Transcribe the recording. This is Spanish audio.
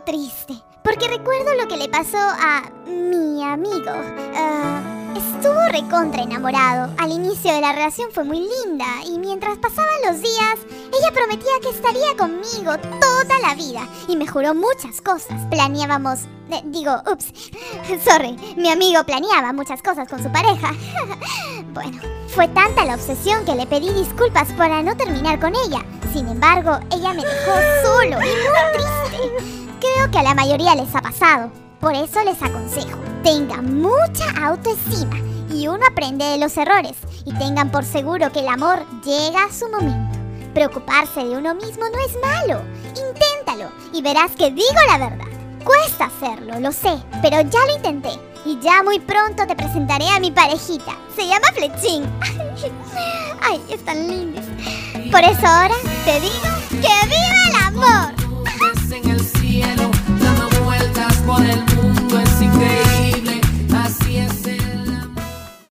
triste, porque recuerdo lo que le pasó a mi amigo. Estuvo recontra enamorado. Al inicio de la relación fue muy linda y mientras pasaban los días, ella prometía que estaría conmigo toda la vida y me juró muchas cosas. Planeábamos... mi amigo planeaba muchas cosas con su pareja. Bueno, fue tanta la obsesión que le pedí disculpas para no terminar con ella. Sin embargo, ella me dejó solo y muy triste. Creo que a la mayoría les ha pasado. Por eso les aconsejo, tengan mucha autoestima y uno aprende de los errores. Y tengan por seguro que el amor llega a su momento. Preocuparse de uno mismo no es malo. Inténtalo y verás que digo la verdad. Cuesta hacerlo, lo sé, pero ya lo intenté. Y ya muy pronto te presentaré a mi parejita. Se llama Flechín. Ay, están lindos. Por eso ahora te digo que ¡viva el amor!